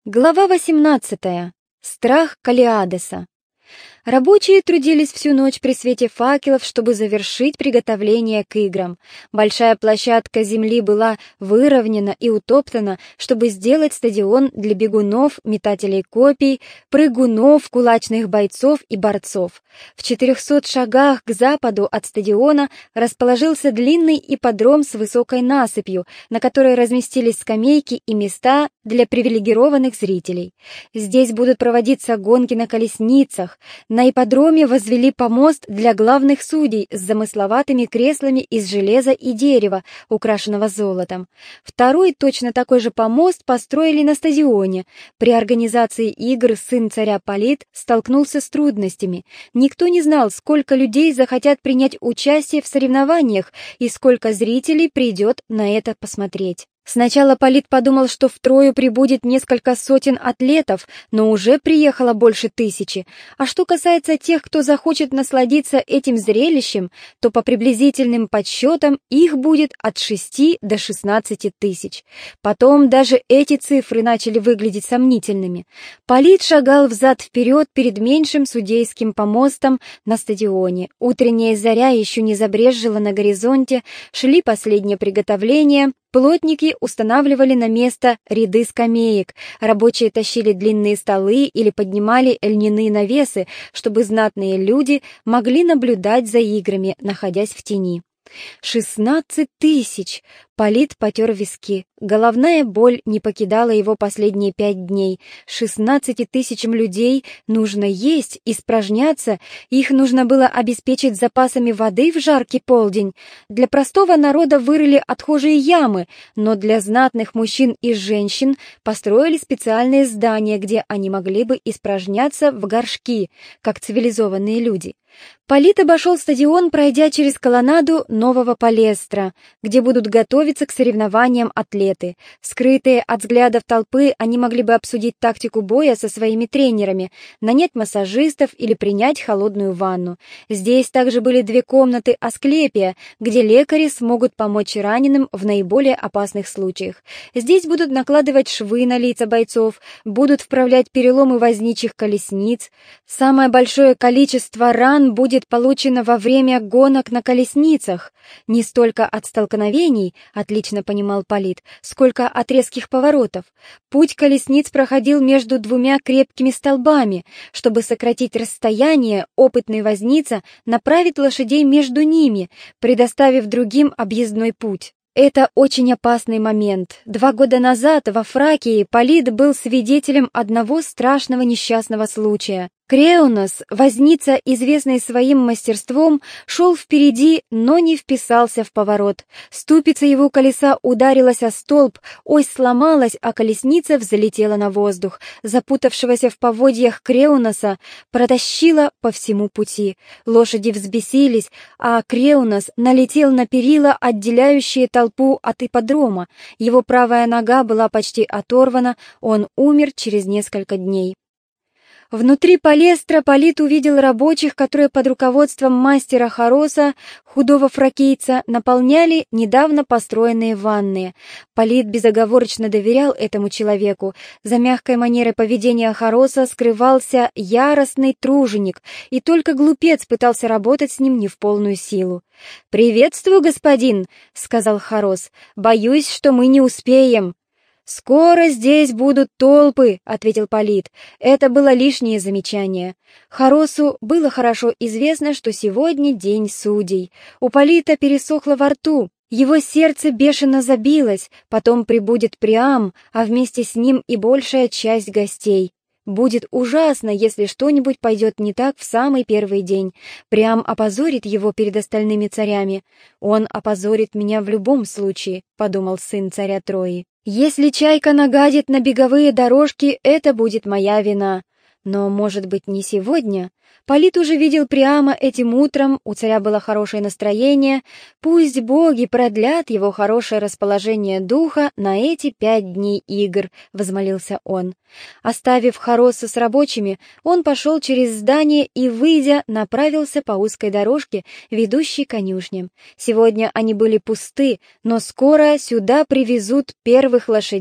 Глава 18. Страх Калиадеса. Рабочие трудились всю ночь при свете факелов, чтобы завершить приготовление к играм. Большая площадка земли была выровнена и утоптана, чтобы сделать стадион для бегунов, метателей копий, прыгунов, кулачных бойцов и борцов. В 400 шагах к западу от стадиона расположился длинный ипподром с высокой насыпью, на которой разместились скамейки и места для привилегированных зрителей. Здесь будут проводиться гонки на колесницах. На ипподроме возвели помост для главных судей с замысловатыми креслами из железа и дерева, украшенного золотом. Второй точно такой же помост построили на стадионе. При организации игр сын царя Полит столкнулся с трудностями. Никто не знал, сколько людей захотят принять участие в соревнованиях и сколько зрителей придет на это посмотреть. Сначала Полит подумал, что в Трою прибудет несколько сотен атлетов, но уже приехало больше 1000. А что касается тех, кто захочет насладиться этим зрелищем, то по приблизительным подсчетам их будет от 6 до 16 тысяч. Потом даже эти цифры начали выглядеть сомнительными. Полит шагал взад-вперед перед меньшим судейским помостом на стадионе. Утренняя заря еще не забрезжила на горизонте, шли последние приготовления. Плотники устанавливали на место ряды скамеек, рабочие тащили длинные столы или поднимали льняные навесы, чтобы знатные люди могли наблюдать за играми, находясь в тени. 16 тысяч! Полит потер виски. Головная боль не покидала его последние 5 дней. 16 тысячам людей нужно есть, испражняться, их нужно было обеспечить запасами воды в жаркий полдень. Для простого народа вырыли отхожие ямы, но для знатных мужчин и женщин построили специальные здания, где они могли бы испражняться в горшки, как цивилизованные люди. Полит обошел стадион, пройдя через колоннаду нового палестра, где будут готовиться к соревнованиям атлеты. Скрытые от взглядов толпы, они могли бы обсудить тактику боя со своими тренерами, нанять массажистов или принять холодную ванну. Здесь также были 2 комнаты Асклепия, где лекари смогут помочь раненым в наиболее опасных случаях. Здесь будут накладывать швы на лица бойцов, будут вправлять переломы возничих колесниц. Самое большое количество ран будет получено во время гонок на колесницах. Не столько от столкновений, отлично понимал Полит, сколько от резких поворотов. Путь колесниц проходил между 2 крепкими столбами. Чтобы сократить расстояние, опытный возница направит лошадей между ними, предоставив другим объездной путь. Это очень опасный момент. 2 года назад во Фракии Полит был свидетелем одного страшного несчастного случая. Креонос, возница, известный своим мастерством, шел впереди, но не вписался в поворот. Ступица его колеса ударилась о столб, ось сломалась, а колесница взлетела на воздух. Запутавшегося в поводьях Креоноса протащила по всему пути. Лошади взбесились, а Креонос налетел на перила, отделяющие толпу от ипподрома. Его правая нога была почти оторвана, он умер через несколько дней. Внутри палестра Полит увидел рабочих, которые под руководством мастера Хароса, худого фракийца, наполняли недавно построенные ванны. Полит безоговорочно доверял этому человеку. За мягкой манерой поведения Хароса скрывался яростный труженик, и только глупец пытался работать с ним не в полную силу. «Приветствую, господин», — сказал Харос. «Боюсь, что мы не успеем». «Скоро здесь будут толпы», — ответил Полит. Это было лишнее замечание. Харосу было хорошо известно, что сегодня день судей. У Полита пересохло во рту. Его сердце бешено забилось, потом прибудет Приам, а вместе с ним и большая часть гостей. Будет ужасно, если что-нибудь пойдет не так в самый первый день. Приам опозорит его перед остальными царями. «Он опозорит меня в любом случае», — подумал сын царя Трои. «Если чайка нагадит на беговые дорожки, это будет моя вина. Но, может быть, не сегодня?» Полит уже видел Приама этим утром, у царя было хорошее настроение. Пусть боги продлят его хорошее расположение духа на эти 5 дней игр, — возмолился он. Оставив Хароса с рабочими, он пошел через здание и, выйдя, направился по узкой дорожке, ведущей к конюшням. Сегодня они были пусты, но скоро сюда привезут первых лошадей,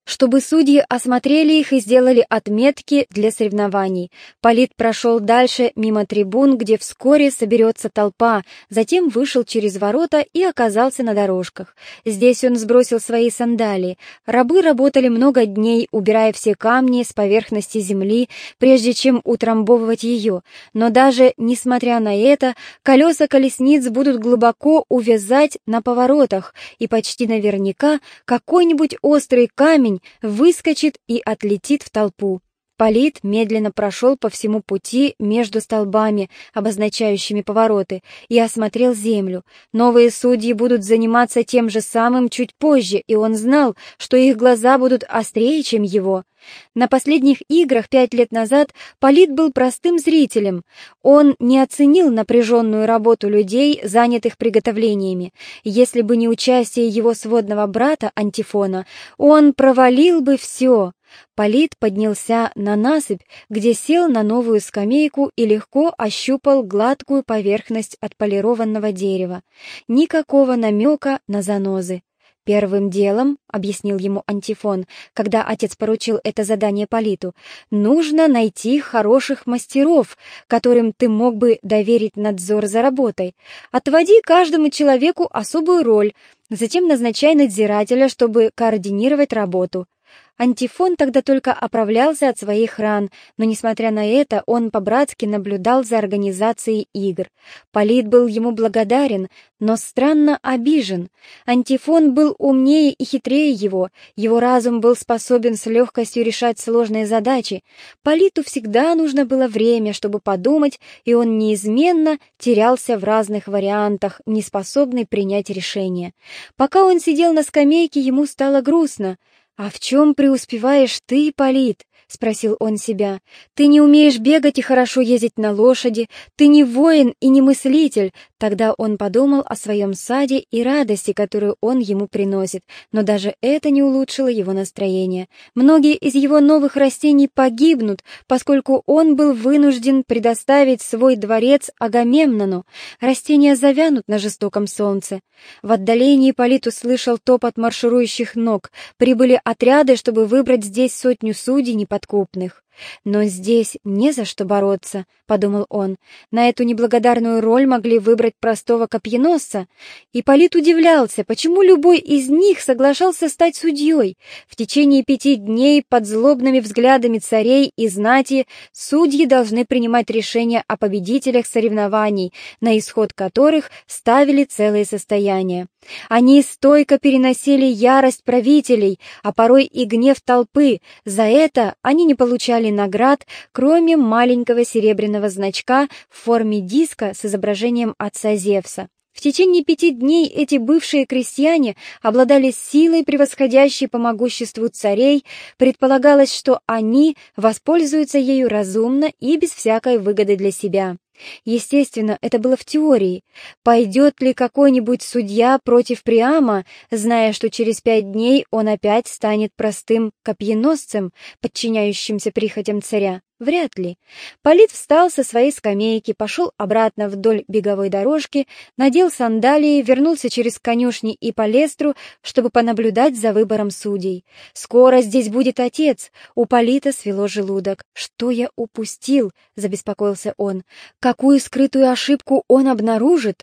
чтобы судьи осмотрели их и сделали отметки для соревнований. Полит прошел дальше мимо трибун, где вскоре соберется толпа, затем вышел через ворота и оказался на дорожках. Здесь он сбросил свои сандалии. Рабы работали много дней, убирая все камни с поверхности земли, прежде чем утрамбовывать ее. Но даже несмотря на это, колеса колесниц будут глубоко увязать на поворотах, и почти наверняка какой-нибудь острый камень выскочит и отлетит в толпу. Полит медленно прошел по всему пути между столбами, обозначающими повороты, и осмотрел землю. Новые судьи будут заниматься тем же самым чуть позже, и он знал, что их глаза будут острее, чем его. На последних играх 5 лет назад Полит был простым зрителем. Он не оценил напряженную работу людей, занятых приготовлениями. Если бы не участие его сводного брата Антифона, он провалил бы все. Полит поднялся на насыпь, где сел на новую скамейку и легко ощупал гладкую поверхность отполированного дерева. Никакого намека на занозы. «Первым делом, — объяснил ему Антифон, когда отец поручил это задание Политу, — нужно найти хороших мастеров, которым ты мог бы доверить надзор за работой. Отводи каждому человеку особую роль, затем назначай надзирателя, чтобы координировать работу». Антифон тогда только оправлялся от своих ран, но, несмотря на это, он по-братски наблюдал за организацией игр. Полит был ему благодарен, но странно обижен. Антифон был умнее и хитрее его разум был способен с легкостью решать сложные задачи. Политу всегда нужно было время, чтобы подумать, и он неизменно терялся в разных вариантах, неспособный принять решение. Пока он сидел на скамейке, ему стало грустно. «А в чем преуспеваешь ты, Полит?» — спросил он себя. «Ты не умеешь бегать и хорошо ездить на лошади, ты не воин и не мыслитель». Тогда он подумал о своем саде и радости, которую он ему приносит, но даже это не улучшило его настроение. Многие из его новых растений погибнут, поскольку он был вынужден предоставить свой дворец Агамемнону. Растения завянут на жестоком солнце. В отдалении Полит услышал топот марширующих ног. Прибыли отряды, чтобы выбрать здесь 100 судей неподкупных. «Но здесь не за что бороться», — подумал он. «На эту неблагодарную роль могли выбрать простого копьеносца». И Полит удивлялся, почему любой из них соглашался стать судьей. В течение 5 дней под злобными взглядами царей и знати судьи должны принимать решения о победителях соревнований, на исход которых ставили целые состояния. Они стойко переносили ярость правителей, а порой и гнев толпы. За это они не получали наград, кроме маленького серебряного значка в форме диска с изображением отца Зевса. В течение 5 дней эти бывшие крестьяне обладали силой, превосходящей по могуществу царей. Предполагалось, что они воспользуются ею разумно и без всякой выгоды для себя. Естественно, это было в теории. Пойдет ли какой-нибудь судья против Приама, зная, что через 5 дней он опять станет простым копьеносцем, подчиняющимся прихотям царя? Вряд ли. Полит встал со своей скамейки, пошел обратно вдоль беговой дорожки, надел сандалии, вернулся через конюшни и палестру, чтобы понаблюдать за выбором судей. «Скоро здесь будет отец!» У Полита свело желудок. «Что я упустил?» — забеспокоился он. «Какую скрытую ошибку он обнаружит?»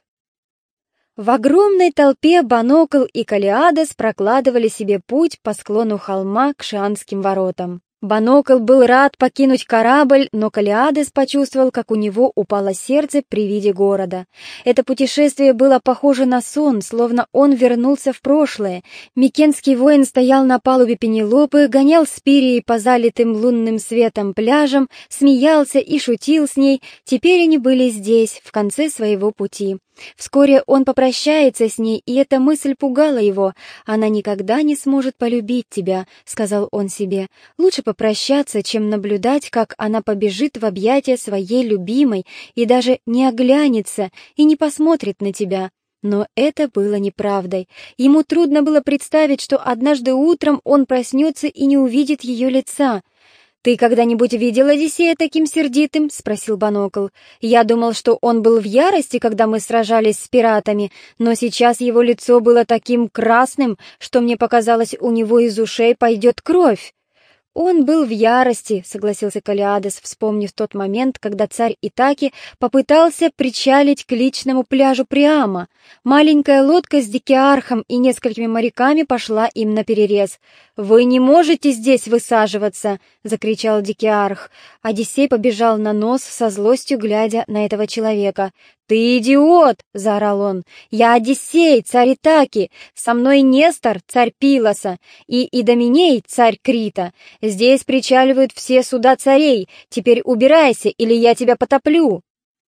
В огромной толпе Банокл и Калиадес прокладывали себе путь по склону холма к Шианским воротам. Банокл был рад покинуть корабль, но Калиадес почувствовал, как у него упало сердце при виде города. Это путешествие было похоже на сон, словно он вернулся в прошлое. Микенский воин стоял на палубе Пенелопы, гонял Спирии по залитым лунным светом пляжам, смеялся и шутил с ней. Теперь они были здесь, в конце своего пути. Вскоре он попрощается с ней, и эта мысль пугала его. «Она никогда не сможет полюбить тебя», — сказал он себе. «Лучше попрощаться, чем наблюдать, как она побежит в объятия своей любимой и даже не оглянется и не посмотрит на тебя». Но это было неправдой. Ему трудно было представить, что однажды утром он проснется и не увидит ее лица. «Ты когда-нибудь видел Одиссея таким сердитым?» — спросил Банокл. «Я думал, что он был в ярости, когда мы сражались с пиратами, но сейчас его лицо было таким красным, что мне показалось, у него из ушей пойдет кровь». «Он был в ярости», — согласился Калиадес, вспомнив тот момент, когда царь Итаки попытался причалить к личному пляжу Приама. Маленькая лодка с Дикиархом и несколькими моряками пошла им наперерез. «Вы не можете здесь высаживаться!» — закричал Дикиарх. Одиссей побежал на нос со злостью, глядя на этого человека. «Ты идиот!» — заорал он. «Я Одиссей, царь Итаки, со мной Нестор, царь Пилоса, и Идоменей, царь Крита. Здесь причаливают все суда царей. Теперь убирайся, или я тебя потоплю!»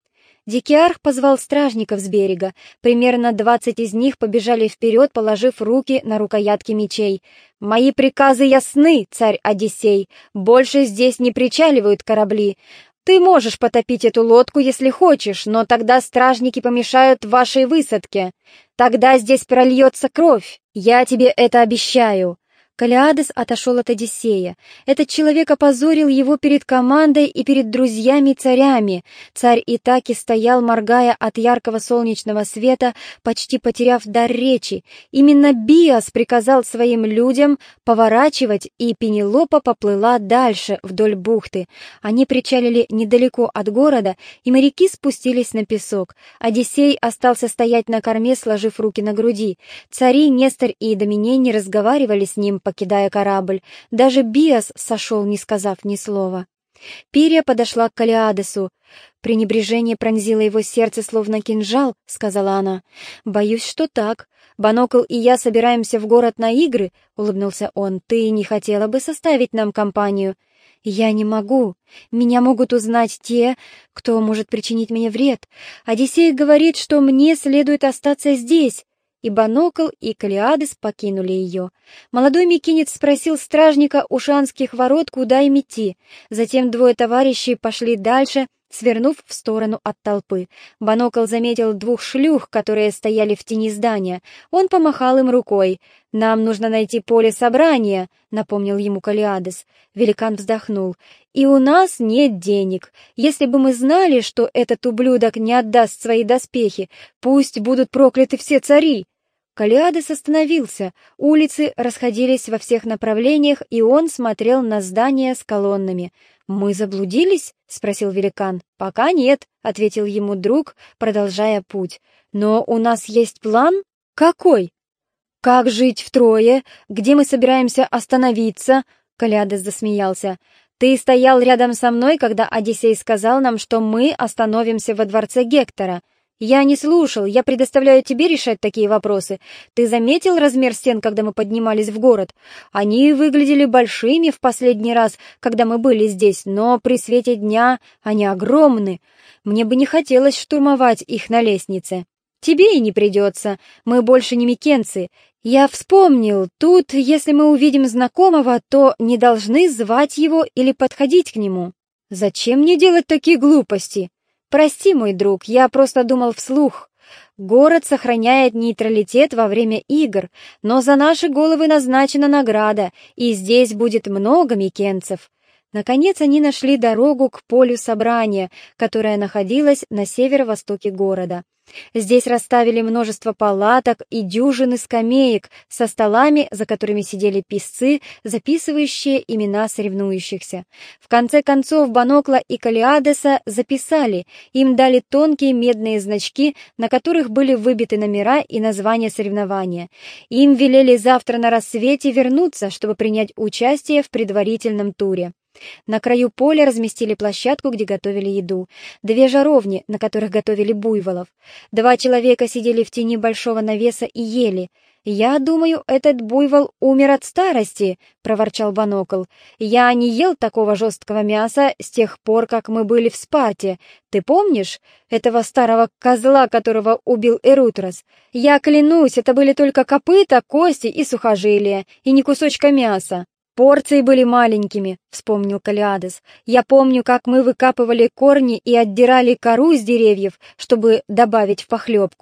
Дикиарх позвал стражников с берега. Примерно 20 из них побежали вперед, положив руки на рукоятки мечей. «Мои приказы ясны, царь Одиссей. Больше здесь не причаливают корабли. Ты можешь потопить эту лодку, если хочешь, но тогда стражники помешают вашей высадке. Тогда здесь прольется кровь. Я тебе это обещаю». Калиадес отошел от Одиссея. Этот человек опозорил его перед командой и перед друзьями-царями. Царь Итаки стоял, моргая от яркого солнечного света, почти потеряв дар речи. Именно Биас приказал своим людям поворачивать, и Пенелопа поплыла дальше, вдоль бухты. Они причалили недалеко от города, и моряки спустились на песок. Одиссей остался стоять на корме, сложив руки на груди. Цари Нестор и Идоменей не разговаривали с ним, покидая корабль. Даже Биас сошел, не сказав ни слова. Пирия подошла к Калиадесу. «Пренебрежение пронзило его сердце, словно кинжал», — сказала она. «Боюсь, что так. Банокл и я собираемся в город на игры», — улыбнулся он. «Ты не хотела бы составить нам компанию?» «Я не могу. Меня могут узнать те, кто может причинить мне вред. Одиссей говорит, что мне следует остаться здесь». И Банокл, и Калиадес покинули ее. Молодой микенец спросил стражника у шанских ворот, куда им идти. Затем двое товарищей пошли дальше, свернув в сторону от толпы. Банокл заметил двух шлюх, которые стояли в тени здания. Он помахал им рукой. «Нам нужно найти поле собрания», — напомнил ему Калиадес. Великан вздохнул. «И у нас нет денег. Если бы мы знали, что этот ублюдок не отдаст свои доспехи, пусть будут прокляты все цари». Калиадес остановился. Улицы расходились во всех направлениях, и он смотрел на здания с колоннами. «Мы заблудились?» — спросил великан. «Пока нет», — ответил ему друг, продолжая путь. «Но у нас есть план?» «Какой?» «Как жить втрое? Где мы собираемся остановиться?» Калиадес засмеялся. «Ты стоял рядом со мной, когда Одиссей сказал нам, что мы остановимся во дворце Гектора. Я не слушал, я предоставляю тебе решать такие вопросы. Ты заметил размер стен, когда мы поднимались в город? Они выглядели большими в последний раз, когда мы были здесь, но при свете дня они огромны. Мне бы не хотелось штурмовать их на лестнице. Тебе и не придется, мы больше не микенцы. Я вспомнил, тут, если мы увидим знакомого, то не должны звать его или подходить к нему. Зачем мне делать такие глупости? Прости, мой друг, я просто думал вслух. Город сохраняет нейтралитет во время игр, но за наши головы назначена награда, и здесь будет много микенцев». Наконец они нашли дорогу к полю собрания, которое находилось на северо-востоке города. Здесь расставили множество палаток и дюжины скамеек со столами, за которыми сидели писцы, записывающие имена соревнующихся. В конце концов Банокла и Калиадеса записали, им дали тонкие медные значки, на которых были выбиты номера и названия соревнования. Им велели завтра на рассвете вернуться, чтобы принять участие в предварительном туре. На краю поля разместили площадку, где готовили еду, 2 жаровни, на которых готовили буйволов. 2 человека сидели в тени большого навеса и ели. «Я думаю, этот буйвол умер от старости», — проворчал Банокл. «Я не ел такого жесткого мяса с тех пор, как мы были в Спарте. Ты помнишь этого старого козла, которого убил Эрутрос? Я клянусь, это были только копыта, кости и сухожилия, и не кусочка мяса». «Порции были маленькими», — вспомнил Калиадес. «Я помню, как мы выкапывали корни и отдирали кору с деревьев, чтобы добавить в похлебку».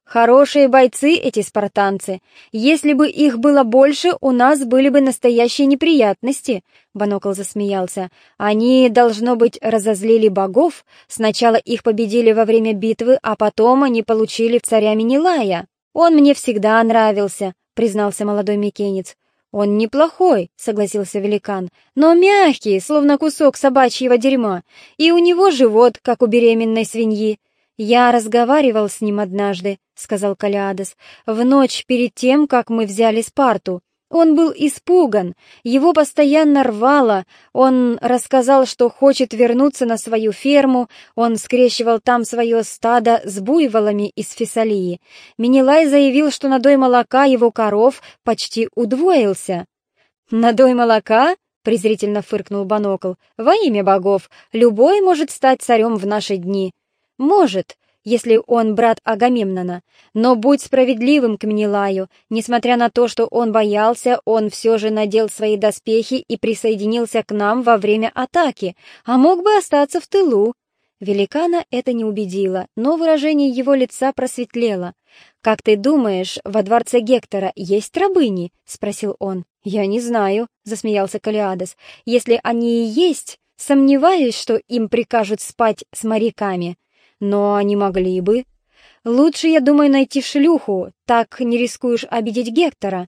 Хорошие бойцы эти спартанцы. Если бы их было больше, у нас были бы настоящие неприятности. Банокл засмеялся. Они, должно быть, разозлили богов. Сначала их победили во время битвы, а потом они получили царя Менелая. Он мне всегда нравился, признался молодой микенец. «Он неплохой», — согласился великан, «но мягкий, словно кусок собачьего дерьма, и у него живот, как у беременной свиньи». «Я разговаривал с ним однажды», — сказал Калиадес, «в ночь перед тем, как мы взяли Спарту. Он был испуган, его постоянно рвало, он рассказал, что хочет вернуться на свою ферму, он скрещивал там свое стадо с буйволами из Фессалии. Менелай заявил, что надой молока его коров почти удвоился». «Надой молока?» — презрительно фыркнул Банокл. «Во имя богов, любой может стать царем в наши дни». «Может, если он брат Агамемнона, но будь справедливым к Менелаю. Несмотря на то, что он боялся, он все же надел свои доспехи и присоединился к нам во время атаки, а мог бы остаться в тылу». Великана это не убедило, но выражение его лица просветлело. «Как ты думаешь, во дворце Гектора есть рабыни?» — спросил он. «Я не знаю», — засмеялся Калиадес. «Если они и есть, сомневаюсь, что им прикажут спать с моряками». «Но они могли бы. Лучше, я думаю, найти шлюху, так не рискуешь обидеть Гектора».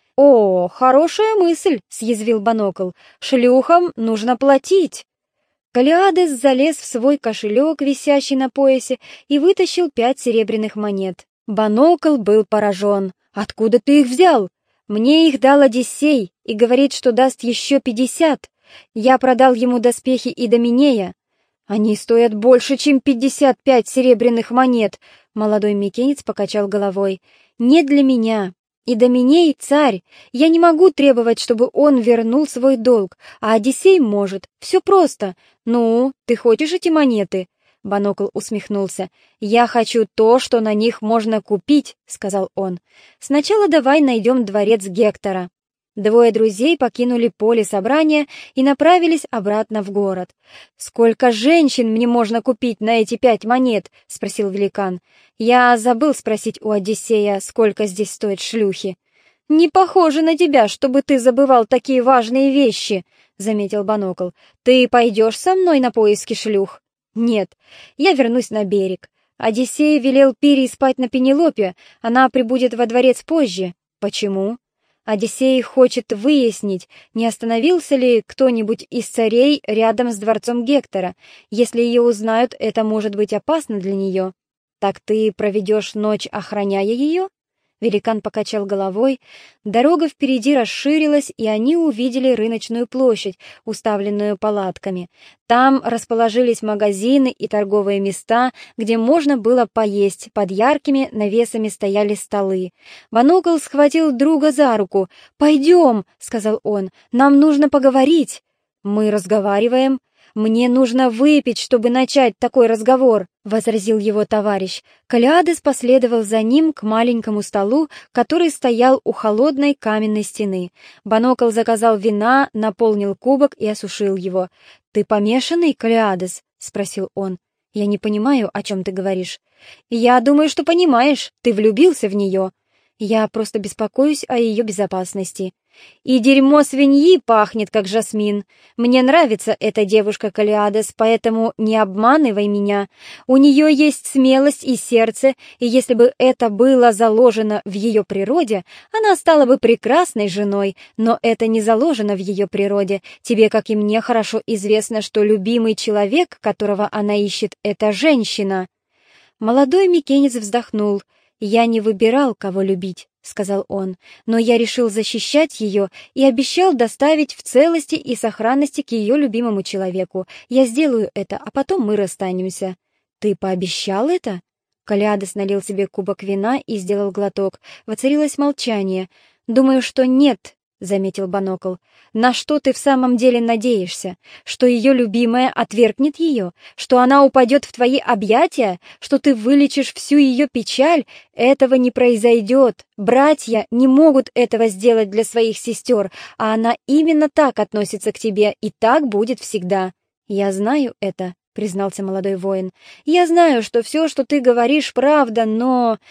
«О, хорошая мысль», — съязвил Банокл. «Шлюхам нужно платить». Калиадес залез в свой кошелек, висящий на поясе, и вытащил 5 серебряных монет. Банокл был поражен. «Откуда ты их взял?» «Мне их дал Одиссей и говорит, что даст еще 50. Я продал ему доспехи Идоминея». «Они стоят больше, чем 55 серебряных монет!» Молодой микенец покачал головой. «Не для меня. Идоминей — царь. Я не могу требовать, чтобы он вернул свой долг, а Одиссей может. Все просто. Ну, ты хочешь эти монеты?» Банокл усмехнулся. «Я хочу то, что на них можно купить», — сказал он. «Сначала давай найдем дворец Гектора». Двое друзей покинули поле собрания и направились обратно в город. «Сколько женщин мне можно купить на эти 5 монет?» — спросил великан. «Я забыл спросить у Одиссея, сколько здесь стоят шлюхи». «Не похоже на тебя, чтобы ты забывал такие важные вещи», — заметил Банокл. «Ты пойдешь со мной на поиски шлюх?» «Нет, я вернусь на берег. Одиссей велел Пирии спать на Пенелопе, она прибудет во дворец позже». «Почему?» Одиссей хочет выяснить, не остановился ли кто-нибудь из царей рядом с дворцом Гектора. Если ее узнают, это может быть опасно для нее. «Так ты проведешь ночь, охраняя ее?» Великан покачал головой. Дорога впереди расширилась, и они увидели рыночную площадь, уставленную палатками. Там расположились магазины и торговые места, где можно было поесть. Под яркими навесами стояли столы. Банокл схватил друга за руку. «Пойдем», — сказал он, — «нам нужно поговорить». «Мы разговариваем». «Мне нужно выпить, чтобы начать такой разговор», — возразил его товарищ. Калиадес последовал за ним к маленькому столу, который стоял у холодной каменной стены. Банокл заказал вина, наполнил кубок и осушил его. «Ты помешанный, Калиадес?» — спросил он. «Я не понимаю, о чем ты говоришь». «Я думаю, что понимаешь. Ты влюбился в нее». «Я просто беспокоюсь о ее безопасности». «И дерьмо свиньи пахнет, как жасмин. Мне нравится эта девушка, Калиадес, поэтому не обманывай меня. У нее есть смелость и сердце, и если бы это было заложено в ее природе, она стала бы прекрасной женой, но это не заложено в ее природе. Тебе, как и мне, хорошо известно, что любимый человек, которого она ищет, — это женщина». Молодой микенец вздохнул. «Я не выбирал, кого любить», — сказал он, «но я решил защищать ее и обещал доставить в целости и сохранности к ее любимому человеку. Я сделаю это, а потом мы расстанемся». «Ты пообещал это?» Калиадес налил себе кубок вина и сделал глоток. Воцарилось молчание. «Думаю, что нет», — заметил Банокл. «На что ты в самом деле надеешься? Что ее любимая отвергнет ее? Что она упадет в твои объятия? Что ты вылечишь всю ее печаль? Этого не произойдет. Братья не могут этого сделать для своих сестер, а она именно так относится к тебе, и так будет всегда». «Я знаю это», — признался молодой воин. «Я знаю, что все, что ты говоришь, правда, но...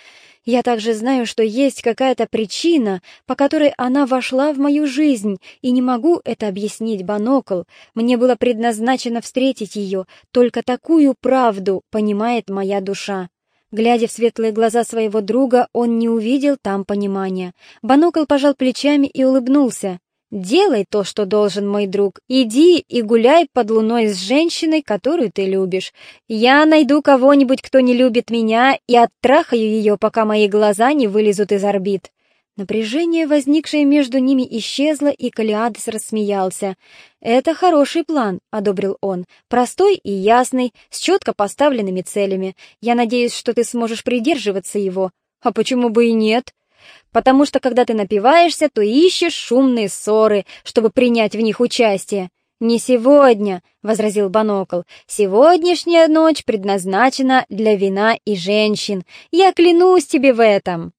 Я также знаю, что есть какая-то причина, по которой она вошла в мою жизнь, и не могу это объяснить, Банокл. Мне было предназначено встретить ее, только такую правду понимает моя душа». Глядя в светлые глаза своего друга, он не увидел там понимания. Банокл пожал плечами и улыбнулся. «Делай то, что должен, мой друг. Иди и гуляй под луной с женщиной, которую ты любишь. Я найду кого-нибудь, кто не любит меня, и оттрахаю ее, пока мои глаза не вылезут из орбит». Напряжение, возникшее между ними, исчезло, и Калиадес рассмеялся. «Это хороший план», — одобрил он, — «простой и ясный, с четко поставленными целями. Я надеюсь, что ты сможешь придерживаться его». «А почему бы и нет?» «Потому что, когда ты напиваешься, то ищешь шумные ссоры, чтобы принять в них участие». «Не сегодня», — возразил Банокл. «Сегодняшняя ночь предназначена для вина и женщин. Я клянусь тебе в этом».